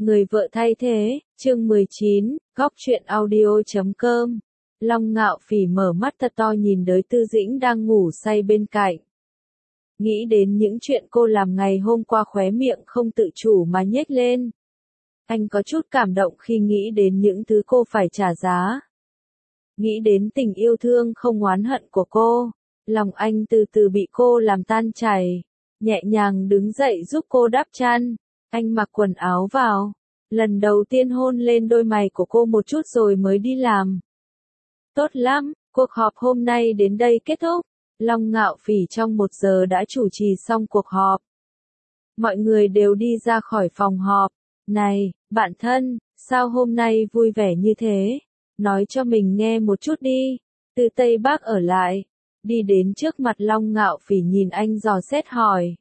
Người vợ thay thế, chương 19, góc truyện audio.com. Long Ngạo Phỉ mở mắt thật to nhìn đới Tư Dĩnh đang ngủ say bên cạnh. Nghĩ đến những chuyện cô làm ngày hôm qua khóe miệng không tự chủ mà nhếch lên. Anh có chút cảm động khi nghĩ đến những thứ cô phải trả giá. Nghĩ đến tình yêu thương không oán hận của cô, lòng anh từ từ bị cô làm tan chảy. Nhẹ nhàng đứng dậy giúp cô đắp chăn. Anh mặc quần áo vào, lần đầu tiên hôn lên đôi mày của cô một chút rồi mới đi làm. Tốt lắm, cuộc họp hôm nay đến đây kết thúc. Long Ngạo Phỉ trong 1 giờ đã chủ trì xong cuộc họp. Mọi người đều đi ra khỏi phòng họp. Này, bạn thân, sao hôm nay vui vẻ như thế? Nói cho mình nghe một chút đi. Từ Tây Bắc ở lại, đi đến trước mặt Long Ngạo Phỉ nhìn anh dò xét hỏi.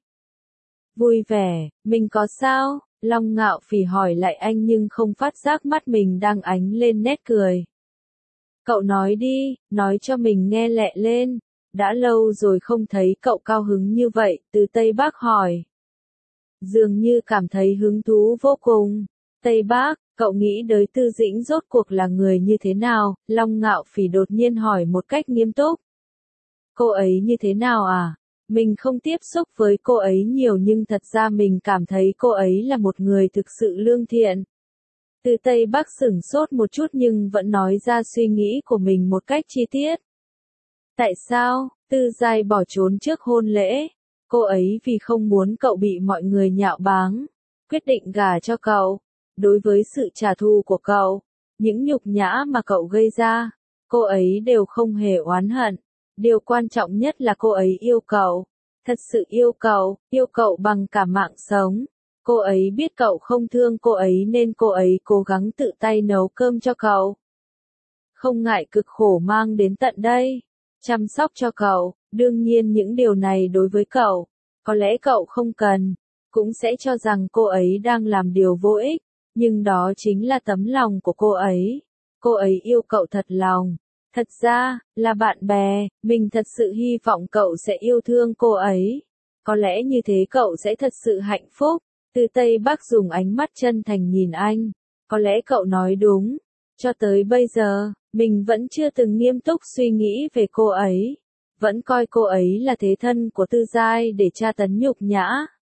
Vui vẻ, mình có sao? Long Ngạo Phỉ hỏi lại anh nhưng không phát giác mắt mình đang ánh lên nét cười. Cậu nói đi, nói cho mình nghe lẹ lên. Đã lâu rồi không thấy cậu cao hứng như vậy, Từ Tây Bắc hỏi. Dường như cảm thấy hứng thú vô cùng. Tây Bắc, cậu nghĩ đới Tư Dĩnh rốt cuộc là người như thế nào? Long Ngạo Phỉ đột nhiên hỏi một cách nghiêm túc. Cô ấy như thế nào à? Mình không tiếp xúc với cô ấy nhiều nhưng thật ra mình cảm thấy cô ấy là một người thực sự lương thiện. Từ Tây Bắc sửng sốt một chút nhưng vẫn nói ra suy nghĩ của mình một cách chi tiết. Tại sao, Tư Giai bỏ trốn trước hôn lễ? Cô ấy vì không muốn cậu bị mọi người nhạo báng, quyết định gả cho cậu. Đối với sự trả thù của cậu, những nhục nhã mà cậu gây ra, cô ấy đều không hề oán hận. Điều quan trọng nhất là cô ấy yêu cậu. Thật sự yêu cậu bằng cả mạng sống. Cô ấy biết cậu không thương cô ấy nên cô ấy cố gắng tự tay nấu cơm cho cậu. Không ngại cực khổ mang đến tận đây, chăm sóc cho cậu. Đương nhiên những điều này đối với cậu, có lẽ cậu không cần, cũng sẽ cho rằng cô ấy đang làm điều vô ích, nhưng đó chính là tấm lòng của cô ấy. Cô ấy yêu cậu thật lòng. Thật ra, là bạn bè, mình thật sự hy vọng cậu sẽ yêu thương cô ấy. Có lẽ như thế cậu sẽ thật sự hạnh phúc. Từ Tây Bắc dùng ánh mắt chân thành nhìn anh. Có lẽ cậu nói đúng. Cho tới bây giờ, mình vẫn chưa từng nghiêm túc suy nghĩ về cô ấy. Vẫn coi cô ấy là thế thân của Tư Giai để tra tấn nhục nhã.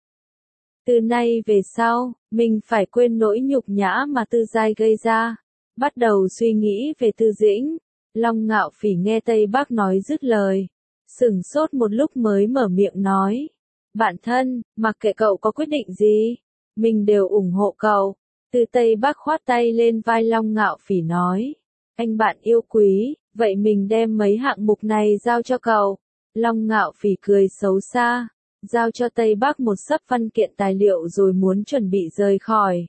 Từ nay về sau, mình phải quên nỗi nhục nhã mà Tư Giai gây ra. Bắt đầu suy nghĩ về Tư Dĩnh. Long Ngạo Phỉ nghe Tây Bắc nói dứt lời. Sửng sốt một lúc mới mở miệng nói. Bạn thân, mặc kệ cậu có quyết định gì, mình đều ủng hộ cậu. Từ Tây Bắc khoát tay lên vai Long Ngạo Phỉ nói. Anh bạn yêu quý, vậy mình đem mấy hạng mục này giao cho cậu. Long Ngạo Phỉ cười xấu xa, giao cho Tây Bắc một xấp văn kiện tài liệu rồi muốn chuẩn bị rời khỏi.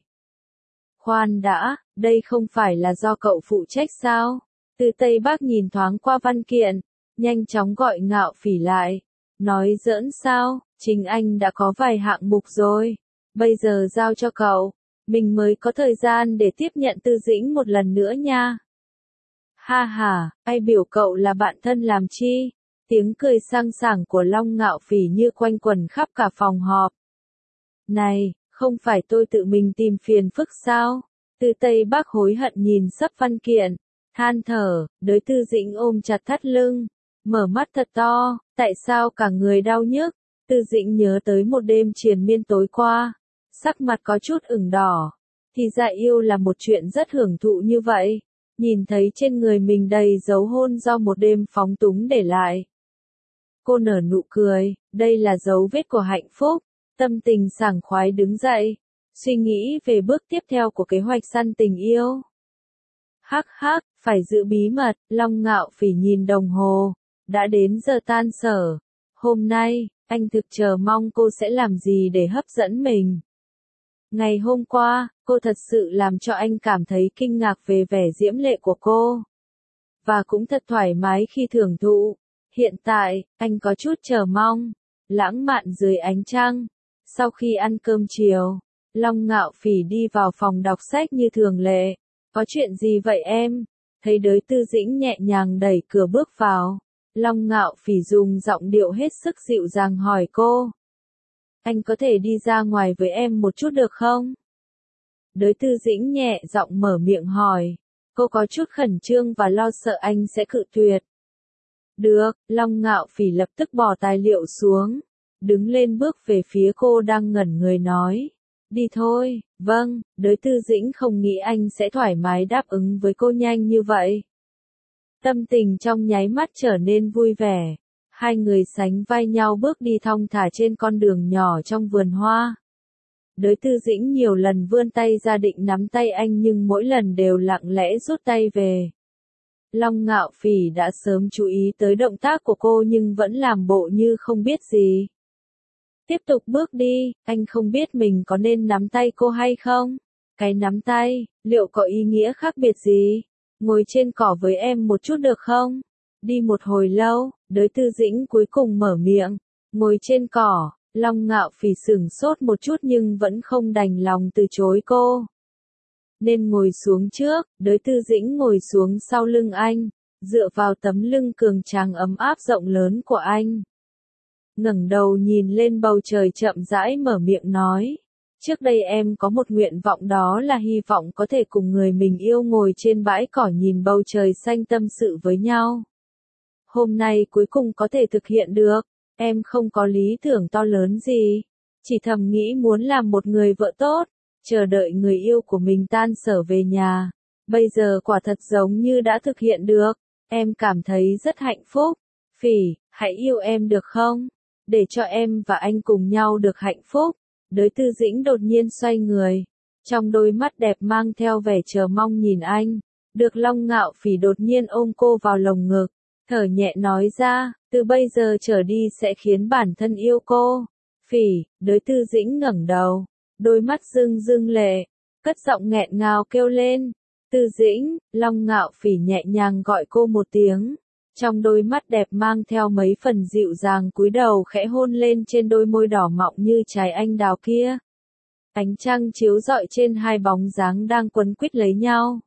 Khoan đã, đây không phải là do cậu phụ trách sao? Từ Tây Bắc nhìn thoáng qua văn kiện, nhanh chóng gọi Ngạo Phỉ lại. Nói giỡn sao, chính anh đã có vài hạng mục rồi. Bây giờ giao cho cậu, mình mới có thời gian để tiếp nhận Tư Dĩnh một lần nữa nha. Ha ha, ai biểu cậu là bạn thân làm chi? Tiếng cười sang sảng của Long Ngạo Phỉ như quanh quẩn khắp cả phòng họp. Này, không phải tôi tự mình tìm phiền phức sao? Từ Tây Bắc hối hận nhìn xấp văn kiện, than thở, đới Tư Dĩnh ôm chặt thắt lưng, mở mắt thật to, tại sao cả người đau nhức? Tư Dĩnh nhớ tới một đêm triền miên tối qua, sắc mặt có chút ửng đỏ. Thì ra yêu là một chuyện rất hưởng thụ như vậy. Nhìn thấy trên người mình đầy dấu hôn do một đêm phóng túng để lại. Cô nở nụ cười, đây là dấu vết của hạnh phúc. Tâm tình sảng khoái đứng dậy, suy nghĩ về bước tiếp theo của kế hoạch săn tình yêu. Hắc hắc, phải giữ bí mật. Long Ngạo Phỉ nhìn đồng hồ, đã đến giờ tan sở. Hôm nay, anh thực chờ mong cô sẽ làm gì để hấp dẫn mình. Ngày hôm qua, cô thật sự làm cho anh cảm thấy kinh ngạc về vẻ diễm lệ của cô. Và cũng thật thoải mái khi thưởng thụ. Hiện tại, anh có chút chờ mong, lãng mạn dưới ánh trăng. Sau khi ăn cơm chiều, Long Ngạo Phỉ đi vào phòng đọc sách như thường lệ. Có chuyện gì vậy em? Thấy đới Tư Dĩnh nhẹ nhàng đẩy cửa bước vào. Long Ngạo Phỉ dùng giọng điệu hết sức dịu dàng hỏi cô. Anh có thể đi ra ngoài với em một chút được không? Đới Tư Dĩnh nhẹ giọng mở miệng hỏi. Cô có chút khẩn trương và lo sợ anh sẽ cự tuyệt. Được, Long Ngạo Phỉ lập tức bỏ tài liệu xuống. Đứng lên bước về phía cô đang ngẩn người nói. Đi thôi, vâng, Đới Tư Dĩnh không nghĩ anh sẽ thoải mái đáp ứng với cô nhanh như vậy. Tâm tình trong nháy mắt trở nên vui vẻ. Hai người sánh vai nhau bước đi thong thả trên con đường nhỏ trong vườn hoa. Đới Tư Dĩnh nhiều lần vươn tay ra định nắm tay anh nhưng mỗi lần đều lặng lẽ rút tay về. Long Ngạo Phỉ đã sớm chú ý tới động tác của cô nhưng vẫn làm bộ như không biết gì. Tiếp tục bước đi, anh không biết mình có nên nắm tay cô hay không? Cái nắm tay, liệu có ý nghĩa khác biệt gì? Ngồi trên cỏ với em một chút được không? Đi một hồi lâu, Đới Tư Dĩnh cuối cùng mở miệng. Ngồi trên cỏ, Long Ngạo Phỉ sửng sốt một chút nhưng vẫn không đành lòng từ chối cô. Nên ngồi xuống trước, Đới Tư Dĩnh ngồi xuống sau lưng anh, dựa vào tấm lưng cường tráng ấm áp rộng lớn của anh. Ngẩng đầu nhìn lên bầu trời chậm rãi mở miệng nói. Trước đây em có một nguyện vọng, đó là hy vọng có thể cùng người mình yêu ngồi trên bãi cỏ nhìn bầu trời xanh tâm sự với nhau. Hôm nay cuối cùng có thể thực hiện được. Em không có lý tưởng to lớn gì, chỉ thầm nghĩ muốn làm một người vợ tốt, chờ đợi người yêu của mình tan sở về nhà. Bây giờ quả thật giống như đã thực hiện được. Em cảm thấy rất hạnh phúc. Phỉ, hãy yêu em được không? Để cho em và anh cùng nhau được hạnh phúc. Đới Tư Dĩnh đột nhiên xoay người, trong đôi mắt đẹp mang theo vẻ chờ mong nhìn anh. Được Long Ngạo Phỉ đột nhiên ôm cô vào lồng ngực, thở nhẹ nói ra, từ bây giờ trở đi sẽ khiến bản thân yêu cô. Phỉ, Đới Tư Dĩnh ngẩng đầu, đôi mắt rưng rưng lệ, cất giọng nghẹn ngào kêu lên. Tư Dĩnh, Long Ngạo Phỉ nhẹ nhàng gọi cô một tiếng. Trong đôi mắt đẹp mang theo mấy phần dịu dàng cúi đầu khẽ hôn lên trên đôi môi đỏ mọng như trái anh đào kia. Ánh trăng chiếu rọi trên hai bóng dáng đang quấn quýt lấy nhau,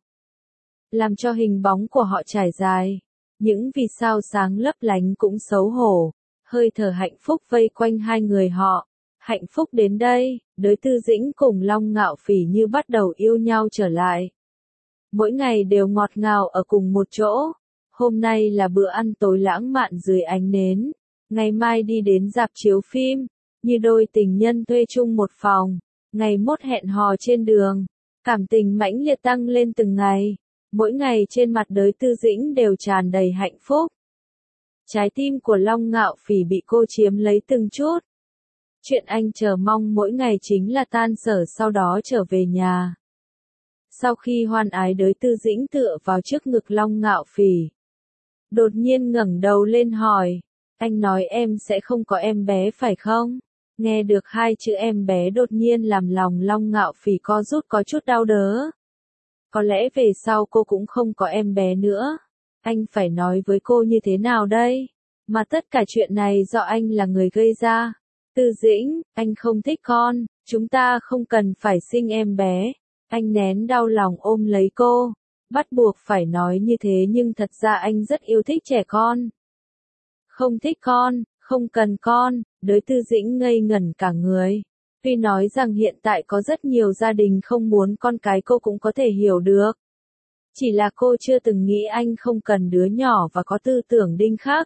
làm cho hình bóng của họ trải dài. Những vì sao sáng lấp lánh cũng xấu hổ, hơi thở hạnh phúc vây quanh hai người họ. Hạnh phúc đến đây, Đới Tư Dĩnh cùng Long Ngạo Phỉ như bắt đầu yêu nhau trở lại. Mỗi ngày đều ngọt ngào ở cùng một chỗ. Hôm nay là bữa ăn tối lãng mạn dưới ánh nến. Ngày mai đi đến rạp chiếu phim, như đôi tình nhân thuê chung một phòng. Ngày mốt hẹn hò trên đường. Cảm tình mãnh liệt tăng lên từng ngày. Mỗi ngày trên mặt Đới Tư Dĩnh đều tràn đầy hạnh phúc. Trái tim của Long Ngạo Phỉ bị cô chiếm lấy từng chút. Chuyện anh chờ mong mỗi ngày chính là tan sở sau đó trở về nhà. Sau khi hoan ái, Đới Tư Dĩnh tựa vào trước ngực Long Ngạo Phỉ. Đột nhiên ngẩng đầu lên hỏi, anh nói em sẽ không có em bé phải không? Nghe được hai chữ em bé đột nhiên làm lòng Long Ngạo Phỉ co rút có chút đau đớn. Có lẽ về sau cô cũng không có em bé nữa. Anh phải nói với cô như thế nào đây? Mà tất cả chuyện này do anh là người gây ra. Tư Dĩnh, anh không thích con, chúng ta không cần phải sinh em bé. Anh nén đau lòng ôm lấy cô. Bắt buộc phải nói như thế nhưng thật ra anh rất yêu thích trẻ con. Không thích con, không cần con, Đới Tư Dĩnh ngây ngẩn cả người. Tuy nói rằng hiện tại có rất nhiều gia đình không muốn con cái cô cũng có thể hiểu được. Chỉ là cô chưa từng nghĩ anh không cần đứa nhỏ và có tư tưởng đinh khắc.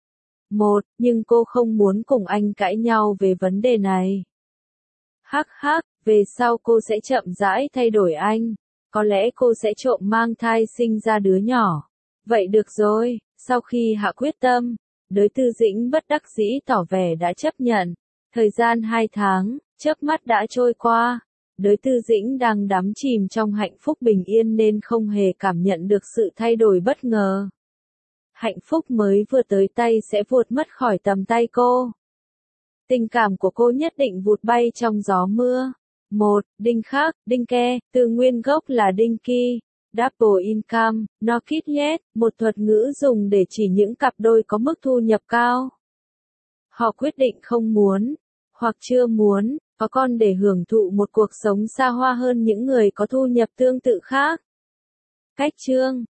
Nhưng cô không muốn cùng anh cãi nhau về vấn đề này. Hắc hắc, về sau cô sẽ chậm rãi thay đổi anh. Có lẽ cô sẽ trộm mang thai sinh ra đứa nhỏ. Vậy được rồi, sau khi hạ quyết tâm, Đới Tư Dĩnh bất đắc dĩ tỏ vẻ đã chấp nhận. Thời gian 2 tháng, chớp mắt đã trôi qua. Đới Tư Dĩnh đang đắm chìm trong hạnh phúc bình yên nên không hề cảm nhận được sự thay đổi bất ngờ. Hạnh phúc mới vừa tới tay sẽ vụt mất khỏi tầm tay cô. Tình cảm của cô nhất định vụt bay trong gió mưa. Đinh khắc, đinh ke, từ nguyên gốc là đinh ki. Double income, no kid yet, một thuật ngữ dùng để chỉ những cặp đôi có mức thu nhập cao. Họ quyết định không muốn, hoặc chưa muốn, có con để hưởng thụ một cuộc sống xa hoa hơn những người có thu nhập tương tự khác. Cách chương